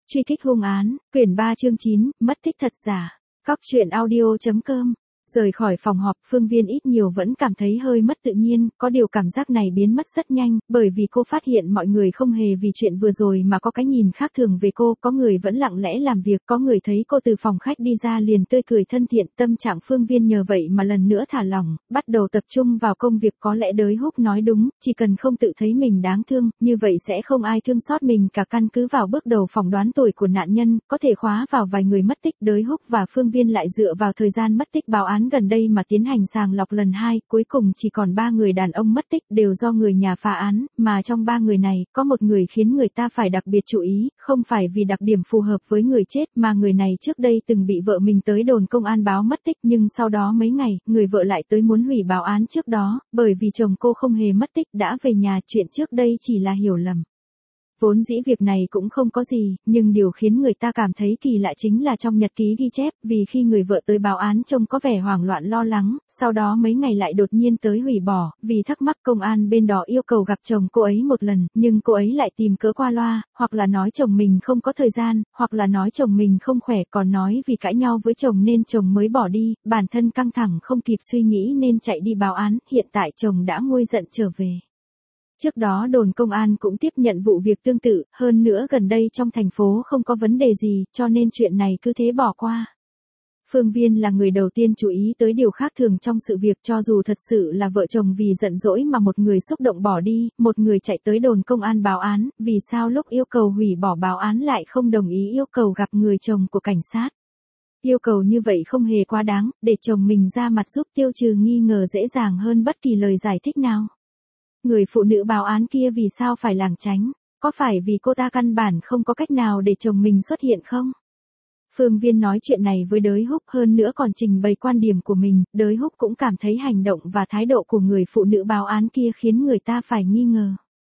Truy kích hung án, quyển 3 chương 9, mất tích thật giả. Cóc truyện audio.com. Rời khỏi phòng họp, Phương Viên ít nhiều vẫn cảm thấy hơi mất tự nhiên, có điều cảm giác này biến mất rất nhanh, bởi vì cô phát hiện mọi người không hề vì chuyện vừa rồi mà có cái nhìn khác thường về cô, có người vẫn lặng lẽ làm việc, có người thấy cô từ phòng khách đi ra liền tươi cười thân thiện, tâm trạng Phương Viên nhờ vậy mà lần nữa thả lỏng, bắt đầu tập trung vào công việc. Có lẽ Đới Húc nói đúng, chỉ cần không tự thấy mình đáng thương, như vậy sẽ không ai thương xót mình cả. Căn cứ vào bước đầu phỏng đoán tuổi của nạn nhân, có thể khóa vào vài người mất tích. Đới Húc và Phương Viên lại dựa vào thời gian mất tích báo án gần đây mà tiến hành sàng lọc lần 2, cuối cùng chỉ còn 3 người đàn ông mất tích, đều do người nhà phá án, mà trong 3 người này, có một người khiến người ta phải đặc biệt chú ý, không phải vì đặc điểm phù hợp với người chết, mà người này trước đây từng bị vợ mình tới đồn công an báo mất tích, nhưng sau đó mấy ngày, người vợ lại tới muốn hủy báo án trước đó, bởi vì chồng cô không hề mất tích, đã về nhà. Chuyện trước đây chỉ là hiểu lầm. Vốn dĩ việc này cũng không có gì, nhưng điều khiến người ta cảm thấy kỳ lạ chính là trong nhật ký ghi chép, vì khi người vợ tới báo án trông có vẻ hoảng loạn lo lắng, sau đó mấy ngày lại đột nhiên tới hủy bỏ, vì thắc mắc công an bên đó yêu cầu gặp chồng cô ấy một lần, nhưng cô ấy lại tìm cớ qua loa, hoặc là nói chồng mình không có thời gian, hoặc là nói chồng mình không khỏe, còn nói vì cãi nhau với chồng nên chồng mới bỏ đi, bản thân căng thẳng không kịp suy nghĩ nên chạy đi báo án, hiện tại chồng đã nguôi giận trở về. Trước đó đồn công an cũng tiếp nhận vụ việc tương tự, hơn nữa gần đây trong thành phố không có vấn đề gì, cho nên chuyện này cứ thế bỏ qua. Phương Viên là người đầu tiên chú ý tới điều khác thường trong sự việc, cho dù thật sự là vợ chồng vì giận dỗi mà một người xúc động bỏ đi, một người chạy tới đồn công an báo án, vì sao lúc yêu cầu hủy bỏ báo án lại không đồng ý yêu cầu gặp người chồng của cảnh sát. Yêu cầu như vậy không hề quá đáng, để chồng mình ra mặt giúp tiêu trừ nghi ngờ dễ dàng hơn bất kỳ lời giải thích nào. Người phụ nữ báo án kia vì sao phải lảng tránh? Có phải vì cô ta căn bản không có cách nào để chồng mình xuất hiện không? Phương Viên nói chuyện này với Đới Húc, hơn nữa còn trình bày quan điểm của mình. Đới Húc cũng cảm thấy hành động và thái độ của người phụ nữ báo án kia khiến người ta phải nghi ngờ.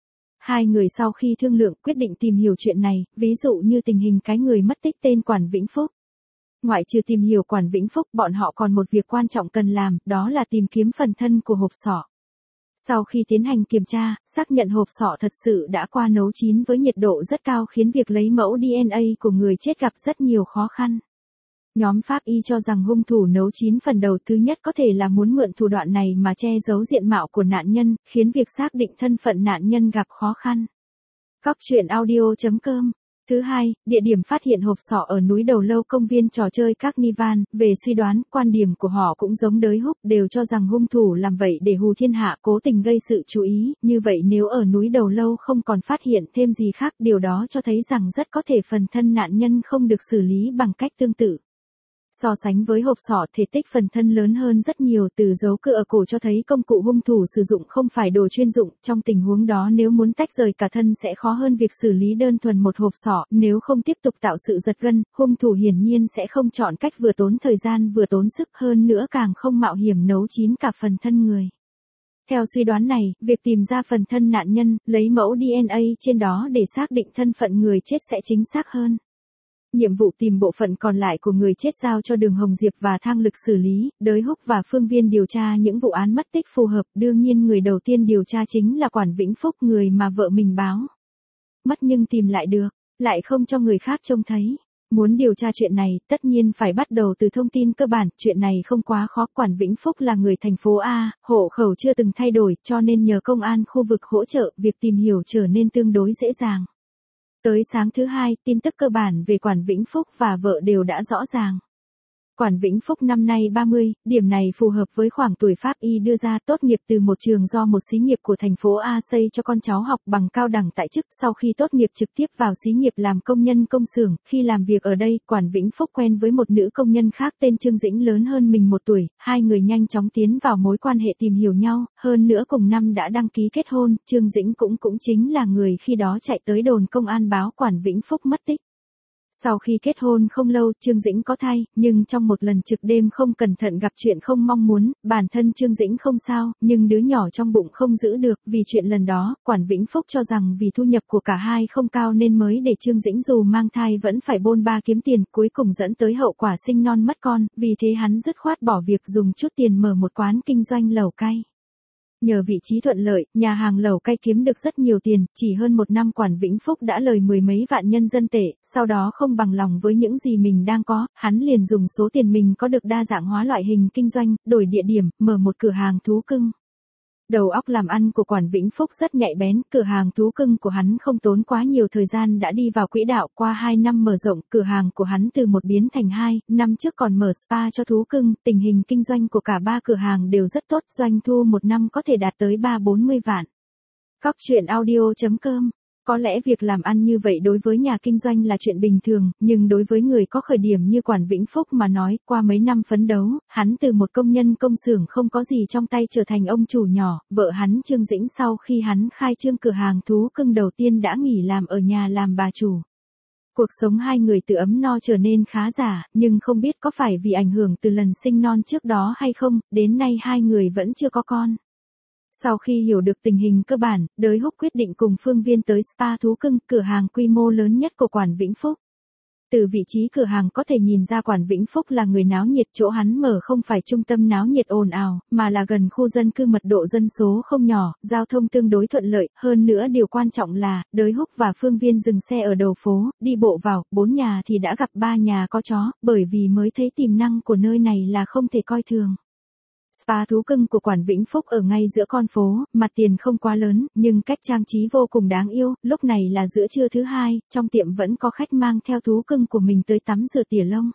Hai người sau khi thương lượng quyết định tìm hiểu chuyện này, ví dụ như tình hình cái người mất tích tên Quản Vĩnh Phúc. Ngoại trừ tìm hiểu Quản Vĩnh Phúc, bọn họ còn một việc quan trọng cần làm, đó là tìm kiếm phần thân của hộp sọ. Sau khi tiến hành kiểm tra, xác nhận hộp sọ thật sự đã qua nấu chín với nhiệt độ rất cao khiến việc lấy mẫu DNA của người chết gặp rất nhiều khó khăn. Nhóm pháp y cho rằng hung thủ nấu chín phần đầu thứ nhất có thể là muốn mượn thủ đoạn này mà che giấu diện mạo của nạn nhân, khiến việc xác định thân phận nạn nhân gặp khó khăn. Cóc truyện audio.com. Thứ hai, địa điểm phát hiện hộp sọ ở núi Đầu Lâu công viên trò chơi Carnival. Về suy đoán, quan điểm của họ cũng giống Đới Húc, đều cho rằng hung thủ làm vậy để hù thiên hạ, cố tình gây sự chú ý, như vậy nếu ở núi Đầu Lâu không còn phát hiện thêm gì khác, điều đó cho thấy rằng rất có thể phần thân nạn nhân không được xử lý bằng cách tương tự. So sánh với hộp sọ, thể tích phần thân lớn hơn rất nhiều, từ dấu cưa ở cổ cho thấy công cụ hung thủ sử dụng không phải đồ chuyên dụng, trong tình huống đó nếu muốn tách rời cả thân sẽ khó hơn việc xử lý đơn thuần một hộp sọ, nếu không tiếp tục tạo sự giật gân, hung thủ hiển nhiên sẽ không chọn cách vừa tốn thời gian vừa tốn sức, hơn nữa càng không mạo hiểm nấu chín cả phần thân người. Theo suy đoán này, việc tìm ra phần thân nạn nhân, lấy mẫu DNA trên đó để xác định thân phận người chết sẽ chính xác hơn. Nhiệm vụ tìm bộ phận còn lại của người chết giao cho Đường Hồng Diệp và Thang Lực xử lý, Đới Húc và Phương Viên điều tra những vụ án mất tích phù hợp, đương nhiên người đầu tiên điều tra chính là Quản Vĩnh Phúc, người mà vợ mình báo mất nhưng tìm lại được, lại không cho người khác trông thấy. Muốn điều tra chuyện này, tất nhiên phải bắt đầu từ thông tin cơ bản, chuyện này không quá khó. Quản Vĩnh Phúc là người thành phố A, hộ khẩu chưa từng thay đổi, cho nên nhờ công an khu vực hỗ trợ, việc tìm hiểu trở nên tương đối dễ dàng. Tới sáng thứ hai, tin tức cơ bản về Quản Vĩnh Phúc và vợ đều đã rõ ràng. Quản Vĩnh Phúc năm nay 30, điểm này phù hợp với khoảng tuổi pháp y đưa ra, tốt nghiệp từ một trường do một xí nghiệp của thành phố A xây cho con cháu học bằng cao đẳng tại chức, sau khi tốt nghiệp trực tiếp vào xí nghiệp làm công nhân công xưởng. Khi làm việc ở đây, Quản Vĩnh Phúc quen với một nữ công nhân khác tên Trương Dĩnh lớn hơn mình 1 tuổi, hai người nhanh chóng tiến vào mối quan hệ tìm hiểu nhau, hơn nữa cùng năm đã đăng ký kết hôn. Trương Dĩnh cũng chính là người khi đó chạy tới đồn công an báo Quản Vĩnh Phúc mất tích. Sau khi kết hôn không lâu, Trương Dĩnh có thai, nhưng trong một lần trực đêm không cẩn thận gặp chuyện không mong muốn, bản thân Trương Dĩnh không sao, nhưng đứa nhỏ trong bụng không giữ được, vì chuyện lần đó, Quản Vĩnh Phúc cho rằng vì thu nhập của cả hai không cao nên mới để Trương Dĩnh dù mang thai vẫn phải bôn ba kiếm tiền, cuối cùng dẫn tới hậu quả sinh non mất con, vì thế hắn dứt khoát bỏ việc dùng chút tiền mở một quán kinh doanh lẩu cay. Nhờ vị trí thuận lợi, nhà hàng lẩu cay kiếm được rất nhiều tiền, chỉ hơn một năm Quản Vĩnh Phúc đã lời mười mấy vạn nhân dân tệ, sau đó không bằng lòng với những gì mình đang có, hắn liền dùng số tiền mình có được đa dạng hóa loại hình kinh doanh, đổi địa điểm, mở một cửa hàng thú cưng. Đầu óc làm ăn của Quản Vĩnh Phúc rất nhạy bén, cửa hàng thú cưng của hắn không tốn quá nhiều thời gian đã đi vào quỹ đạo, qua 2 năm mở rộng, cửa hàng của hắn từ 1 biến thành 2, năm trước còn mở spa cho thú cưng, tình hình kinh doanh của cả 3 cửa hàng đều rất tốt, doanh thu 1 năm có thể đạt tới 30-40 vạn. Cóc truyện audio.com. Có lẽ việc làm ăn như vậy đối với nhà kinh doanh là chuyện bình thường, nhưng đối với người có khởi điểm như Quản Vĩnh Phúc mà nói, qua mấy năm phấn đấu, hắn từ một công nhân công xưởng không có gì trong tay trở thành ông chủ nhỏ, vợ hắn Trương Dĩnh sau khi hắn khai trương cửa hàng thú cưng đầu tiên đã nghỉ làm ở nhà làm bà chủ. Cuộc sống hai người từ ấm no trở nên khá giả, nhưng không biết có phải vì ảnh hưởng từ lần sinh non trước đó hay không, đến nay hai người vẫn chưa có con. Sau khi hiểu được tình hình cơ bản, Đới Húc quyết định cùng Phương Viên tới spa thú cưng, cửa hàng quy mô lớn nhất của Quản Vĩnh Phúc. Từ vị trí cửa hàng có thể nhìn ra Quản Vĩnh Phúc là người náo nhiệt, chỗ hắn mở không phải trung tâm náo nhiệt ồn ào, mà là gần khu dân cư mật độ dân số không nhỏ, giao thông tương đối thuận lợi, hơn nữa điều quan trọng là, Đới Húc và Phương Viên dừng xe ở đầu phố, đi bộ vào, 4 nhà thì đã gặp 3 nhà có chó, bởi vì mới thấy tiềm năng của nơi này là không thể coi thường. Spa thú cưng của Quản Vĩnh Phúc ở ngay giữa con phố, mặt tiền không quá lớn, nhưng cách trang trí vô cùng đáng yêu, lúc này là giữa trưa thứ hai, trong tiệm vẫn có khách mang theo thú cưng của mình tới tắm rửa tỉa lông.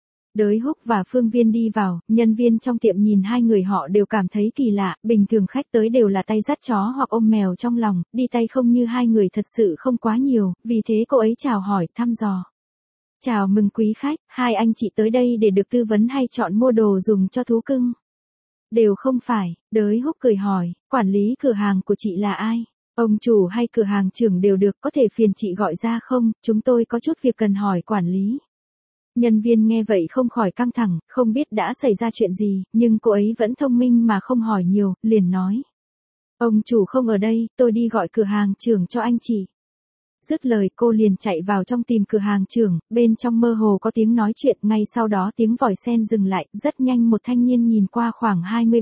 Đới Húc và Phương Viên đi vào, nhân viên trong tiệm nhìn hai người họ đều cảm thấy kỳ lạ, bình thường khách tới đều là tay dắt chó hoặc ôm mèo trong lòng, đi tay không như hai người thật sự không quá nhiều, vì thế cô ấy chào hỏi, thăm dò. Chào mừng quý khách, hai anh chị tới đây để được tư vấn hay chọn mua đồ dùng cho thú cưng. Đều không phải, Đới Húc cười hỏi, quản lý cửa hàng của chị là ai? Ông chủ hay cửa hàng trưởng đều được, có thể phiền chị gọi ra không, chúng tôi có chút việc cần hỏi quản lý. Nhân viên nghe vậy không khỏi căng thẳng, không biết đã xảy ra chuyện gì, nhưng cô ấy vẫn thông minh mà không hỏi nhiều, liền nói. Ông chủ không ở đây, tôi đi gọi cửa hàng trưởng cho anh chị. Dứt lời cô liền chạy vào trong tìm cửa hàng trưởng, bên trong mơ hồ có tiếng nói chuyện, ngay sau đó tiếng vòi sen dừng lại, rất nhanh một thanh niên nhìn qua khoảng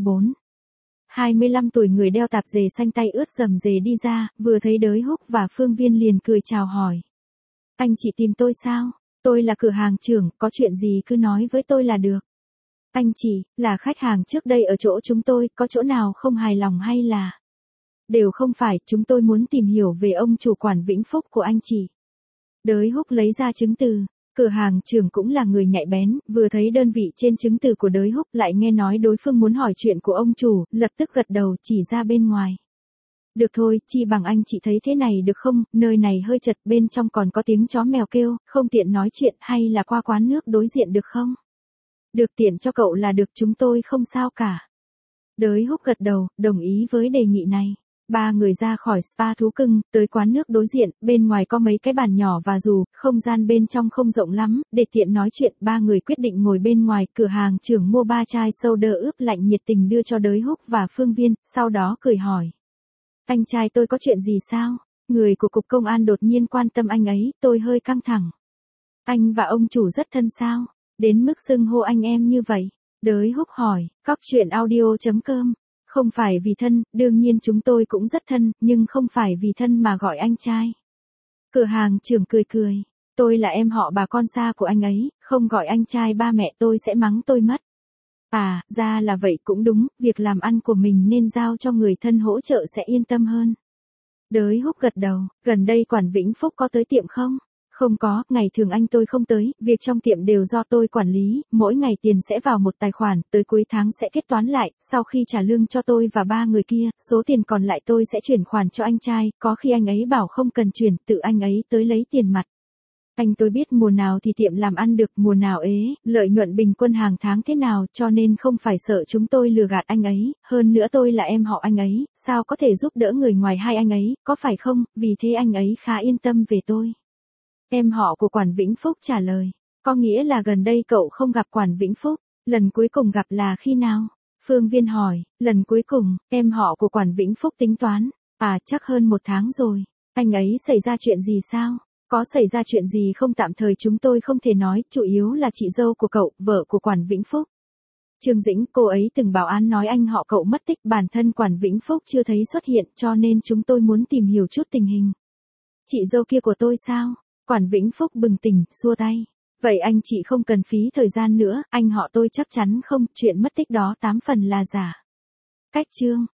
24-25 tuổi người đeo tạp dề xanh tay ướt rầm rề đi ra, vừa thấy Đới Húc và Phương Viên liền cười chào hỏi. Anh chị tìm tôi sao? Tôi là cửa hàng trưởng, có chuyện gì cứ nói với tôi là được. Anh chị, là khách hàng trước đây ở chỗ chúng tôi, có chỗ nào không hài lòng hay là... Đều không phải, chúng tôi muốn tìm hiểu về ông chủ Quản Vĩnh Phúc của anh chị. Đới Húc lấy ra chứng từ, cửa hàng trưởng cũng là người nhạy bén, vừa thấy đơn vị trên chứng từ của Đới Húc lại nghe nói đối phương muốn hỏi chuyện của ông chủ, lập tức gật đầu chỉ ra bên ngoài. Được thôi, chi bằng anh chị thấy thế này được không, nơi này hơi chật, bên trong còn có tiếng chó mèo kêu, không tiện nói chuyện, hay là qua quán nước đối diện được không? Được, tiện cho cậu là được, chúng tôi không sao cả. Đới Húc gật đầu, đồng ý với đề nghị này. Ba người ra khỏi spa thú cưng, tới quán nước đối diện, bên ngoài có mấy cái bàn nhỏ và dù, không gian bên trong không rộng lắm, để tiện nói chuyện, ba người quyết định ngồi bên ngoài, cửa hàng trưởng mua 3 chai soda ướp lạnh nhiệt tình đưa cho Đới Húc và Phương Viên, sau đó cười hỏi. Anh trai tôi có chuyện gì sao? Người của cục công an đột nhiên quan tâm anh ấy, tôi hơi căng thẳng. Anh và ông chủ rất thân sao? Đến mức xưng hô anh em như vậy? Đới Húc hỏi, cóc truyện audio.com. Không phải vì thân, đương nhiên chúng tôi cũng rất thân, nhưng không phải vì thân mà gọi anh trai. Cửa hàng trưởng cười cười, tôi là em họ bà con xa của anh ấy, không gọi anh trai ba mẹ tôi sẽ mắng tôi mất. À, ra là vậy cũng đúng, việc làm ăn của mình nên giao cho người thân hỗ trợ sẽ yên tâm hơn. Đới Húc gật đầu, gần đây Quản Vĩnh Phúc có tới tiệm không? Không có, ngày thường anh tôi không tới, việc trong tiệm đều do tôi quản lý, mỗi ngày tiền sẽ vào một tài khoản, tới cuối tháng sẽ kết toán lại, sau khi trả lương cho tôi và 3 người kia, số tiền còn lại tôi sẽ chuyển khoản cho anh trai, có khi anh ấy bảo không cần chuyển, tự anh ấy tới lấy tiền mặt. Anh tôi biết mùa nào thì tiệm làm ăn được, mùa nào ế, lợi nhuận bình quân hàng tháng thế nào, cho nên không phải sợ chúng tôi lừa gạt anh ấy, hơn nữa tôi là em họ anh ấy, sao có thể giúp đỡ người ngoài hai anh ấy, có phải không, vì thế anh ấy khá yên tâm về tôi. Em họ của Quản Vĩnh Phúc trả lời, có nghĩa là gần đây cậu không gặp Quản Vĩnh Phúc, lần cuối cùng gặp là khi nào? Phương Viên hỏi, lần cuối cùng, em họ của Quản Vĩnh Phúc tính toán, à chắc hơn 1 tháng rồi, anh ấy xảy ra chuyện gì sao? Có xảy ra chuyện gì không tạm thời chúng tôi không thể nói, chủ yếu là chị dâu của cậu, vợ của Quản Vĩnh Phúc. Trương Dĩnh, cô ấy từng bảo An nói anh họ cậu mất tích, bản thân Quản Vĩnh Phúc chưa thấy xuất hiện, cho nên chúng tôi muốn tìm hiểu chút tình hình. Chị dâu kia của tôi sao? Quản Vĩnh Phúc bừng tỉnh, xua tay. Vậy anh chị không cần phí thời gian nữa, anh họ tôi chắc chắn không, chuyện mất tích đó 8 phần là giả. Cách chương